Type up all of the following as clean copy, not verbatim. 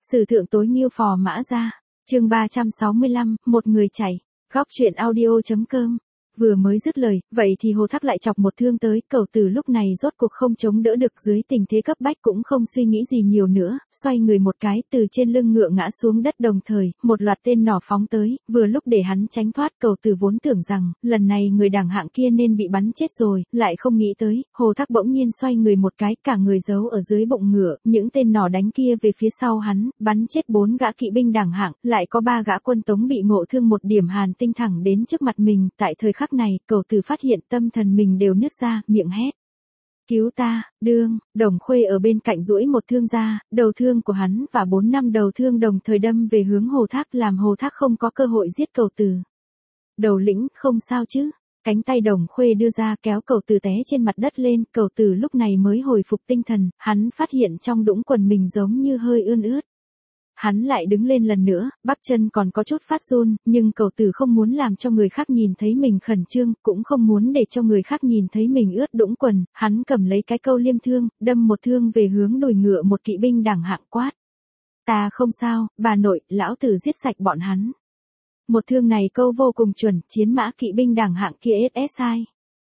Sử thượng tối Nghiêu Phò Mã Gia, chương 365, một người chạy, góc truyện audio.com. Vừa mới dứt lời, vậy thì Hồ Thác lại chọc một thương tới, Cẩu Tử lúc này rốt cuộc không chống đỡ được dưới tình thế cấp bách cũng không suy nghĩ gì nhiều nữa, xoay người một cái từ trên lưng ngựa ngã xuống đất đồng thời, một loạt tên nỏ phóng tới, vừa lúc để hắn tránh thoát. Cẩu Tử vốn tưởng rằng, lần này người đảng hạng kia nên bị bắn chết rồi, lại không nghĩ tới, Hồ Thác bỗng nhiên xoay người một cái, cả người giấu ở dưới bụng ngựa, những tên nỏ đánh kia về phía sau hắn, bắn chết 4 gã kỵ binh đảng hạng, lại có 3 gã quân tống bị ngộ thương một điểm hàn tinh thẳng đến trước mặt mình. Tại thời khắc này, Cẩu Tử phát hiện tâm thần mình đều nứt ra, miệng hét: cứu ta, đương. Đồng Khuê ở bên cạnh duỗi một thương ra, đầu thương của hắn và 4 năm đầu thương đồng thời đâm về hướng Hồ Thác, làm Hồ Thác không có cơ hội giết Cẩu Tử. Đầu lĩnh, không sao chứ? Cánh tay Đồng Khuê đưa ra kéo Cẩu Tử té trên mặt đất lên. Cẩu Tử lúc này mới hồi phục tinh thần, hắn phát hiện trong đũng quần mình giống như hơi ươn ướt. Hắn lại đứng lên lần nữa, bắp chân còn có chút phát run, nhưng Cẩu Tử không muốn làm cho người khác nhìn thấy mình khẩn trương, cũng không muốn để cho người khác nhìn thấy mình ướt đũng quần, hắn cầm lấy cái câu liêm thương, đâm một thương về hướng đùi ngựa một kỵ binh đảng hạng, quát: ta không sao, bà nội, lão tử giết sạch bọn hắn. Một thương này câu vô cùng chuẩn, chiến mã kỵ binh đảng hạng kia SSI.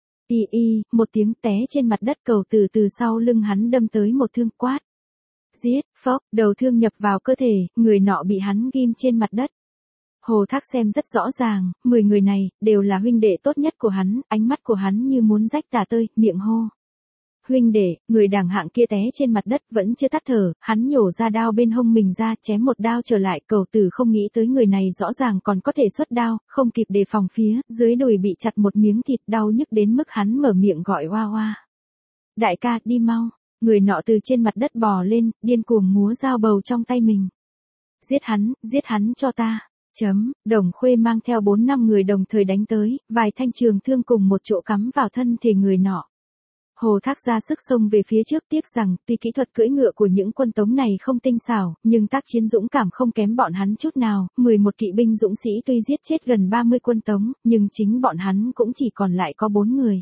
Một tiếng té trên mặt đất. Cẩu Tử từ sau lưng hắn đâm tới một thương, quát: giết. Phốc, đầu thương nhập vào cơ thể, người nọ bị hắn ghim trên mặt đất. Hồ Thác xem rất rõ ràng, 10 người này, đều là huynh đệ tốt nhất của hắn, ánh mắt của hắn như muốn rách tả tơi, miệng hô: huynh đệ. Người đảng hạng kia té trên mặt đất, vẫn chưa tắt thở, hắn nhổ ra đao bên hông mình ra, chém một đao trở lại. Cẩu Tử không nghĩ tới người này rõ ràng còn có thể xuất đao, không kịp đề phòng phía, dưới đùi bị chặt một miếng thịt, đau nhức đến mức hắn mở miệng gọi oa oa. Đại ca, đi mau. Người nọ từ trên mặt đất bò lên, điên cuồng múa dao bầu trong tay mình. Giết hắn cho ta. Đồng Khuê mang theo 4 năm người đồng thời đánh tới, vài thanh trường thương cùng một chỗ cắm vào thân thể người nọ. Hồ Thác ra sức xông về phía trước, tiếc rằng, tuy kỹ thuật cưỡi ngựa của những quân tống này không tinh xảo, nhưng tác chiến dũng cảm không kém bọn hắn chút nào. 11 kỵ binh dũng sĩ tuy giết chết gần 30 quân tống, nhưng chính bọn hắn cũng chỉ còn lại có 4 người.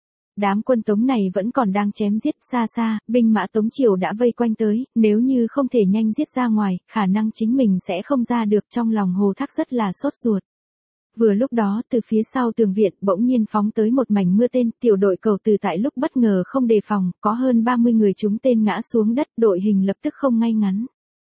Đám quân tống này vẫn còn đang chém giết, xa xa, binh mã Tống Triều đã vây quanh tới, nếu như không thể nhanh giết ra ngoài, khả năng chính mình sẽ không ra được. Trong lòng Hồ Thác rất là sốt ruột. Vừa lúc đó, từ phía sau tường viện, bỗng nhiên phóng tới một mảnh mưa tên, tiểu đội Cẩu Tử tại lúc bất ngờ không đề phòng, có hơn 30 người trúng tên ngã xuống đất, đội hình lập tức không ngay ngắn.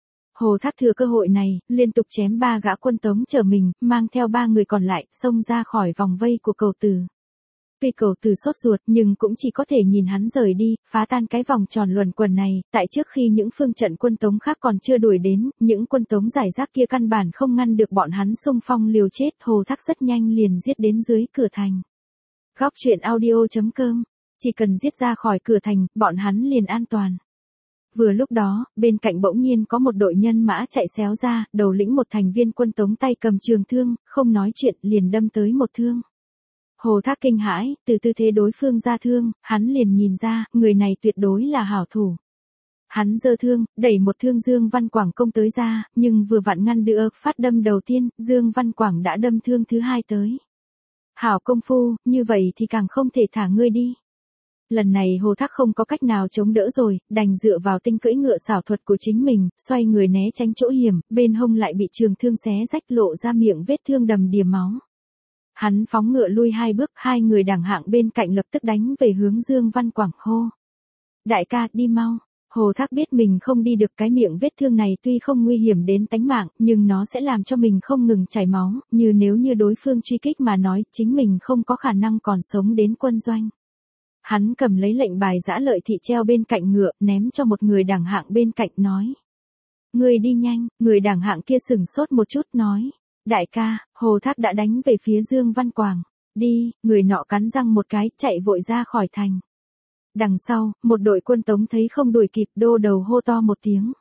Hồ Thác thừa cơ hội này, liên tục chém 3 gã quân tống chở mình, mang theo 3 người còn lại, xông ra khỏi vòng vây của Cẩu Tử. Tuy Cẩu Tử sốt ruột nhưng cũng chỉ có thể nhìn hắn rời đi, phá tan cái vòng tròn luẩn quẩn này. Tại trước khi những phương trận quân tống khác còn chưa đuổi đến, những quân tống giải rác kia căn bản không ngăn được bọn hắn xung phong liều chết. Hồ Thác rất nhanh liền giết đến dưới cửa thành. Góc truyện audio.com. Chỉ cần giết ra khỏi cửa thành, bọn hắn liền an toàn. Vừa lúc đó, bên cạnh bỗng nhiên có một đội nhân mã chạy xéo ra, đầu lĩnh một thành viên quân tống tay cầm trường thương, không nói chuyện liền đâm tới một thương. Hồ Thác kinh hãi, từ tư thế đối phương ra thương, hắn liền nhìn ra, người này tuyệt đối là hảo thủ. Hắn giơ thương, đẩy một thương Dương Văn Quảng công tới ra, nhưng vừa vặn ngăn được phát đâm đầu tiên, Dương Văn Quảng đã đâm thương thứ 2 tới. Hảo công phu, như vậy thì càng không thể thả ngươi đi. Lần này Hồ Thác không có cách nào chống đỡ rồi, đành dựa vào tinh cưỡi ngựa xảo thuật của chính mình, xoay người né tránh chỗ hiểm, bên hông lại bị trường thương xé rách, lộ ra miệng vết thương đầm đìa máu. Hắn phóng ngựa lui 2 bước, 2 người đảng hạng bên cạnh lập tức đánh về hướng Dương Văn Quảng, hô: đại ca, đi mau. Hồ Thác biết mình không đi được, cái miệng vết thương này tuy không nguy hiểm đến tánh mạng, nhưng nó sẽ làm cho mình không ngừng chảy máu, như nếu như đối phương truy kích mà nói, chính mình không có khả năng còn sống đến quân doanh. Hắn cầm lấy lệnh bài giã lợi thị treo bên cạnh ngựa, ném cho một người đảng hạng bên cạnh, nói: người đi nhanh. Người đảng hạng kia sửng sốt một chút, nói: đại ca. Hồ Thác đã đánh về phía Dương Văn Quảng. Đi. Người nọ cắn răng một cái, chạy vội ra khỏi thành. Đằng sau, một đội quân tống thấy không đuổi kịp, đô đầu hô to một tiếng: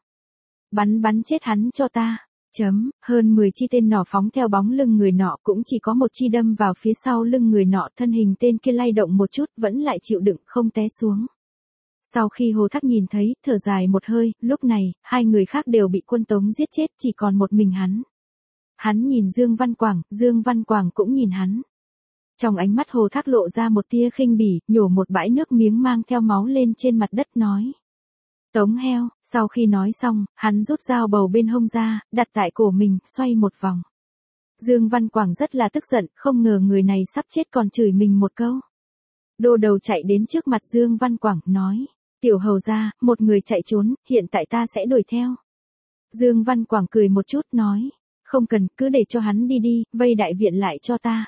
bắn chết hắn cho ta. Hơn 10 chi tên nỏ phóng theo bóng lưng người nọ, cũng chỉ có một chi đâm vào phía sau lưng người nọ, thân hình tên kia lay động một chút, vẫn lại chịu đựng, không té xuống. Sau khi Hồ Thác nhìn thấy, thở dài một hơi, lúc này, 2 người khác đều bị quân tống giết chết, chỉ còn một mình hắn. Hắn nhìn Dương Văn Quảng cũng nhìn hắn. Trong ánh mắt Hồ Thác lộ ra một tia khinh bỉ, nhổ một bãi nước miếng mang theo máu lên trên mặt đất, nói: Tống heo, sau khi nói xong, hắn rút dao bầu bên hông ra, đặt tại cổ mình, xoay một vòng. Dương Văn Quảng rất là tức giận, không ngờ người này sắp chết còn chửi mình một câu. Đô đầu chạy đến trước mặt Dương Văn Quảng, nói. Tiểu hầu gia, một người chạy trốn, hiện tại ta sẽ đuổi theo. Dương Văn Quảng cười một chút, nói. Không cần, cứ để cho hắn đi đi, vây đại viện lại cho ta.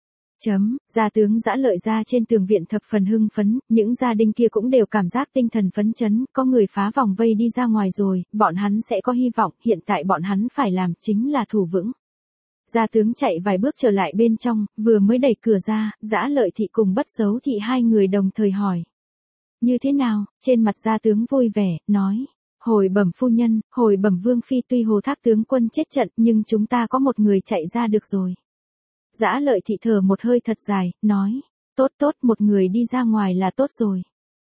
Gia tướng Dã Lợi ra trên tường viện thập phần hưng phấn, những gia đình kia cũng đều cảm giác tinh thần phấn chấn, có người phá vòng vây đi ra ngoài rồi, bọn hắn sẽ có hy vọng, hiện tại bọn hắn phải làm chính là thủ vững. Gia tướng chạy vài bước trở lại bên trong, vừa mới đẩy cửa ra, Dã Lợi thị cùng Bất Dấu thị hai người đồng thời hỏi. Như thế nào? Trên mặt gia tướng vui vẻ, nói. Hồi bẩm phu nhân, hồi bẩm vương phi, tuy Hồ Thác tướng quân chết trận nhưng chúng ta có một người chạy ra được rồi. Dã Lợi thị thở một hơi thật dài, nói. Tốt tốt, một người đi ra ngoài là tốt rồi.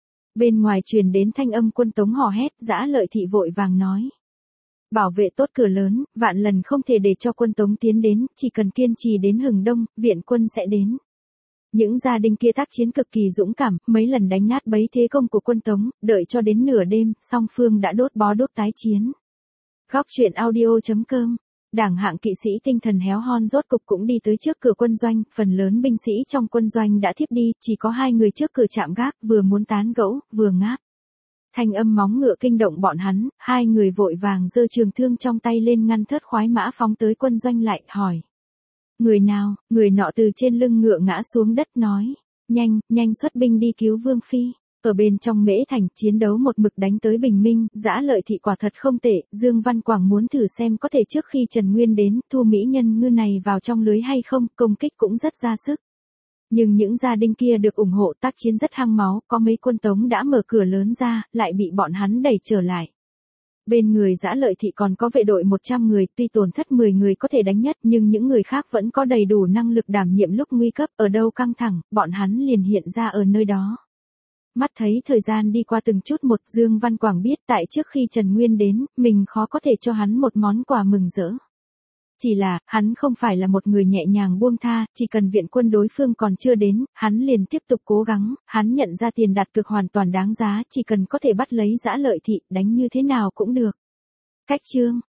Bên ngoài truyền đến thanh âm quân Tống hò hét, Dã Lợi thị vội vàng nói. Bảo vệ tốt cửa lớn, vạn lần không thể để cho quân Tống tiến đến, chỉ cần kiên trì đến hừng đông, viện quân sẽ đến. Những gia đình kia tác chiến cực kỳ dũng cảm, mấy lần đánh nát bấy thế công của quân Tống, đợi cho đến nửa đêm, song phương đã đốt bó đuốc tái chiến. Góc truyện audio.com. Đảng hạng kỵ sĩ tinh thần héo hon rốt cục cũng đi tới trước cửa quân doanh, phần lớn binh sĩ trong quân doanh đã thiếp đi, chỉ có hai người trước cửa chạm gác, vừa muốn tán gẫu, vừa ngáp. Thanh âm móng ngựa kinh động bọn hắn, hai người vội vàng giơ trường thương trong tay lên ngăn thớt khoái mã phóng tới quân doanh lại, hỏi. Người nào? Người nọ từ trên lưng ngựa ngã xuống đất, nói. Nhanh, nhanh xuất binh đi cứu Vương Phi. Ở bên trong Mễ Thành, chiến đấu một mực đánh tới bình minh, Dã Lợi thị quả thật không tệ, Dương Văn Quảng muốn thử xem có thể trước khi Trần Nguyên đến, thu mỹ nhân ngư này vào trong lưới hay không, công kích cũng rất ra sức. Nhưng những gia đình kia được ủng hộ, tác chiến rất hăng máu, có mấy quân Tống đã mở cửa lớn ra, lại bị bọn hắn đẩy trở lại. Bên người Dã Lợi thị còn có vệ đội 100 người, tuy tổn thất 10 người có thể đánh nhất, nhưng những người khác vẫn có đầy đủ năng lực đảm nhiệm lúc nguy cấp, ở đâu căng thẳng, bọn hắn liền hiện ra ở nơi đó. Mắt thấy thời gian đi qua từng chút một, Dương Văn Quảng biết tại trước khi Trần Nguyên đến, mình khó có thể cho hắn một món quà mừng rỡ. Chỉ là, hắn không phải là một người nhẹ nhàng buông tha, chỉ cần viện quân đối phương còn chưa đến, hắn liền tiếp tục cố gắng, hắn nhận ra tiền đặt cược hoàn toàn đáng giá, chỉ cần có thể bắt lấy Dã Lợi thị, đánh như thế nào cũng được. Cách chương,